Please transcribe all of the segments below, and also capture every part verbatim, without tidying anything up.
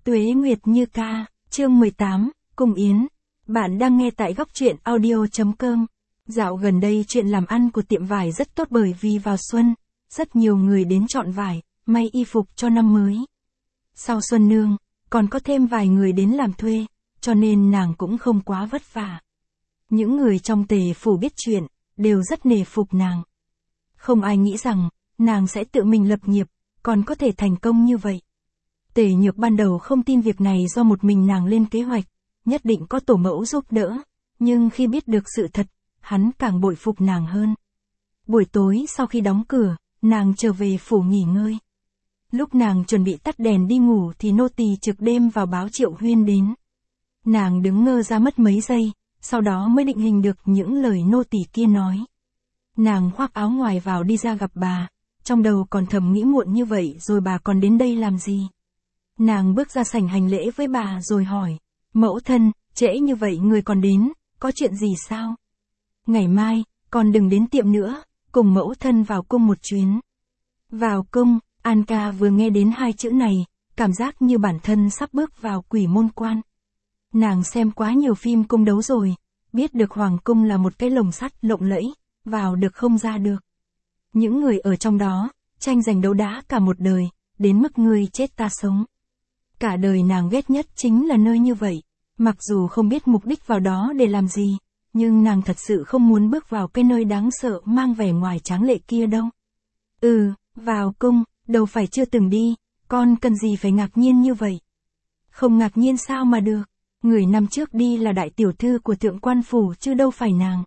Tuế Nguyệt Như Ca, chương mười tám, Cung Yến. Bạn đang nghe tại góc truyện audio.com. Dạo gần đây chuyện làm ăn của tiệm vải rất tốt bởi vì vào xuân, rất nhiều người đến chọn vải, may y phục cho năm mới. Sau xuân nương, còn có thêm vài người đến làm thuê, cho nên nàng cũng không quá vất vả. Những người trong Tề phủ biết chuyện, đều rất nể phục nàng. Không ai nghĩ rằng, nàng sẽ tự mình lập nghiệp, còn có thể thành công như vậy. Tề Nhược ban đầu không tin việc này do một mình nàng lên kế hoạch, nhất định có tổ mẫu giúp đỡ, nhưng khi biết được sự thật, hắn càng bội phục nàng hơn. Buổi tối sau khi đóng cửa, nàng trở về phủ nghỉ ngơi. Lúc nàng chuẩn bị tắt đèn đi ngủ thì nô tỳ trực đêm vào báo Triệu Huyên đến. Nàng đứng ngơ ra mất mấy giây, sau đó mới định hình được những lời nô tỳ kia nói. Nàng khoác áo ngoài vào đi ra gặp bà, trong đầu còn thầm nghĩ muộn như vậy rồi bà còn đến đây làm gì. Nàng bước ra sảnh hành lễ với bà rồi hỏi, mẫu thân, trễ như vậy người còn đến, có chuyện gì sao? Ngày mai, con đừng đến tiệm nữa, cùng mẫu thân vào cung một chuyến. Vào cung, An Ca vừa nghe đến hai chữ này, cảm giác như bản thân sắp bước vào quỷ môn quan. Nàng xem quá nhiều phim cung đấu rồi, biết được hoàng cung là một cái lồng sắt lộng lẫy, vào được không ra được. Những người ở trong đó, tranh giành đấu đá cả một đời, đến mức ngươi chết ta sống. Cả đời nàng ghét nhất chính là nơi như vậy, mặc dù không biết mục đích vào đó để làm gì, nhưng nàng thật sự không muốn bước vào cái nơi đáng sợ mang vẻ ngoài tráng lệ kia đâu. Ừ, vào cung, đâu phải chưa từng đi, con cần gì phải ngạc nhiên như vậy. Không ngạc nhiên sao mà được, người năm trước đi là đại tiểu thư của thượng quan phủ chứ đâu phải nàng.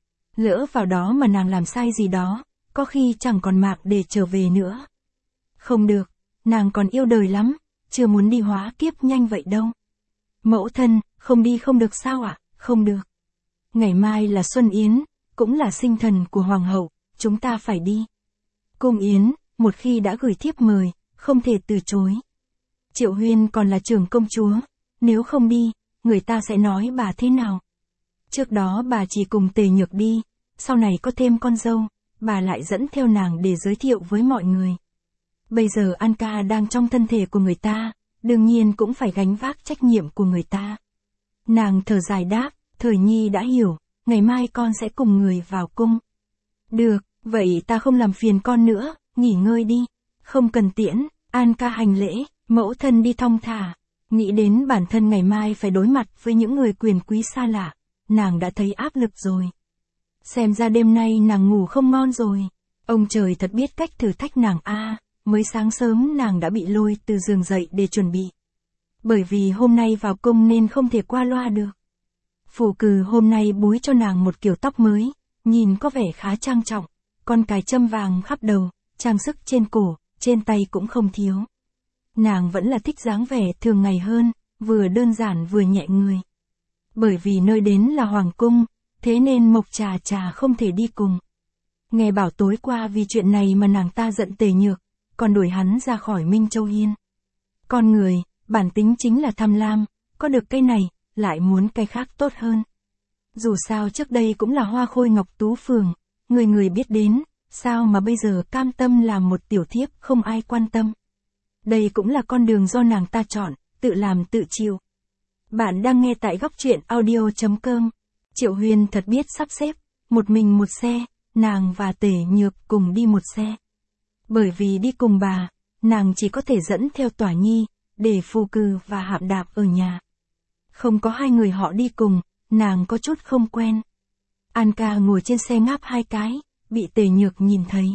Lỡ vào đó mà nàng làm sai gì đó, có khi chẳng còn mạng để trở về nữa. Không được, nàng còn yêu đời lắm, chưa muốn đi hóa kiếp nhanh vậy đâu. Mẫu thân, không đi không được sao ạ? À? Không được. Ngày mai là Xuân Yến, cũng là sinh thần của Hoàng hậu, chúng ta phải đi. Cung Yến, một khi đã gửi thiếp mời, không thể từ chối. Triệu Huyên còn là trưởng công chúa, nếu không đi, người ta sẽ nói bà thế nào? Trước đó bà chỉ cùng Tề Nhược đi, sau này có thêm con dâu, bà lại dẫn theo nàng để giới thiệu với mọi người. Bây giờ An Ca đang trong thân thể của người ta, đương nhiên cũng phải gánh vác trách nhiệm của người ta. Nàng thở dài đáp, Thời Nhi đã hiểu, ngày mai con sẽ cùng người vào cung. Được, vậy ta không làm phiền con nữa, nghỉ ngơi đi. Không cần tiễn, An Ca hành lễ, mẫu thân đi thong thả. Nghĩ đến bản thân ngày mai phải đối mặt với những người quyền quý xa lạ, nàng đã thấy áp lực rồi. Xem ra đêm nay nàng ngủ không ngon rồi. Ông trời thật biết cách thử thách nàng a. Mới sáng sớm nàng đã bị lôi từ giường dậy để chuẩn bị. Bởi vì hôm nay vào cung nên không thể qua loa được. Phủ Cừ hôm nay búi cho nàng một kiểu tóc mới, nhìn có vẻ khá trang trọng, con cài châm vàng khắp đầu, trang sức trên cổ, trên tay cũng không thiếu. Nàng vẫn là thích dáng vẻ thường ngày hơn, vừa đơn giản vừa nhẹ người. Bởi vì nơi đến là hoàng cung, thế nên Mộc Trà Trà không thể đi cùng. Nghe bảo tối qua vì chuyện này mà nàng ta giận Tề Nhược, còn đuổi hắn ra khỏi Minh Châu Hiên. Con người, bản tính chính là tham lam, có được cái này, lại muốn cái khác tốt hơn. Dù sao trước đây cũng là hoa khôi ngọc tú phường, người người biết đến, sao mà bây giờ cam tâm làm một tiểu thiếp không ai quan tâm. Đây cũng là con đường do nàng ta chọn, tự làm tự chịu. Bạn đang nghe tại góc truyện audio.com. Triệu Huyên thật biết sắp xếp, một mình một xe, nàng và Tề Nhược cùng đi một xe. Bởi vì đi cùng bà, nàng chỉ có thể dẫn theo Tỏa Nhi, để Phù Cừ và Hạm Đạp ở nhà. Không có hai người họ đi cùng, nàng có chút không quen. An Ca ngồi trên xe ngáp hai cái, bị Tề Nhược nhìn thấy.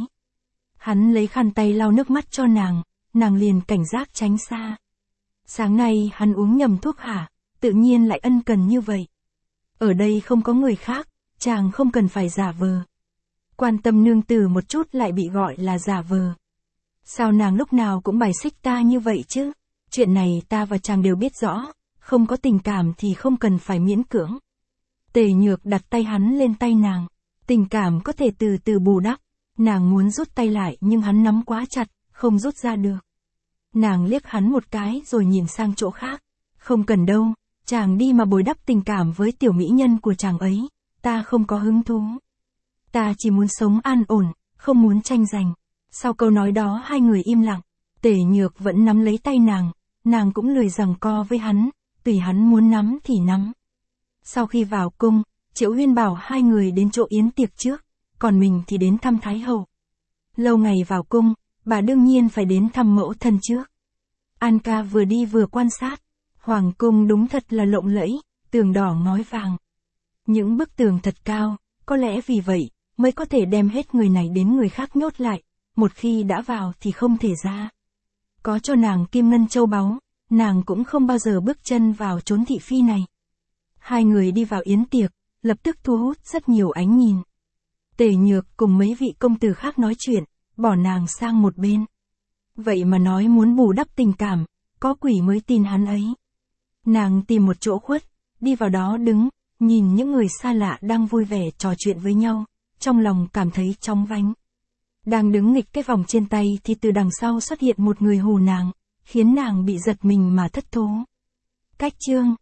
Hắn lấy khăn tay lau nước mắt cho nàng, nàng liền cảnh giác tránh xa. Sáng nay hắn uống nhầm thuốc hả, tự nhiên lại ân cần như vậy. Ở đây không có người khác, chàng không cần phải giả vờ. Quan tâm nương tử một chút lại bị gọi là giả vờ. Sao nàng lúc nào cũng bài xích ta như vậy chứ? Chuyện này ta và chàng đều biết rõ, không có tình cảm thì không cần phải miễn cưỡng. Tề Nhược đặt tay hắn lên tay nàng, tình cảm có thể từ từ bù đắp. Nàng muốn rút tay lại nhưng hắn nắm quá chặt, không rút ra được. Nàng liếc hắn một cái rồi nhìn sang chỗ khác. Không cần đâu, chàng đi mà bồi đắp tình cảm với tiểu mỹ nhân của chàng ấy, ta không có hứng thú. Ta chỉ muốn sống an ổn, không muốn tranh giành. Sau câu nói đó hai người im lặng, Tề Nhược vẫn nắm lấy tay nàng, nàng cũng lười giằng co với hắn, tùy hắn muốn nắm thì nắm. Sau khi vào cung, Triệu Huyên bảo hai người đến chỗ yến tiệc trước, còn mình thì đến thăm Thái Hậu. Lâu ngày vào cung, bà đương nhiên phải đến thăm mẫu thân trước. An ca vừa đi vừa quan sát, hoàng cung đúng thật là lộng lẫy, tường đỏ ngói vàng. Những bức tường thật cao, có lẽ vì vậy, mới có thể đem hết người này đến người khác nhốt lại, một khi đã vào thì không thể ra. Có cho nàng kim ngân châu báu, nàng cũng không bao giờ bước chân vào chốn thị phi này. Hai người đi vào yến tiệc, lập tức thu hút rất nhiều ánh nhìn. Tề Nhược cùng mấy vị công tử khác nói chuyện, bỏ nàng sang một bên. Vậy mà nói muốn bù đắp tình cảm, có quỷ mới tin hắn ấy. Nàng tìm một chỗ khuất, đi vào đó đứng, nhìn những người xa lạ đang vui vẻ trò chuyện với nhau, trong lòng cảm thấy chóng vánh. Đang đứng nghịch cái vòng trên tay thì từ đằng sau xuất hiện một người hù nàng, khiến nàng bị giật mình mà thất thố. Cách chương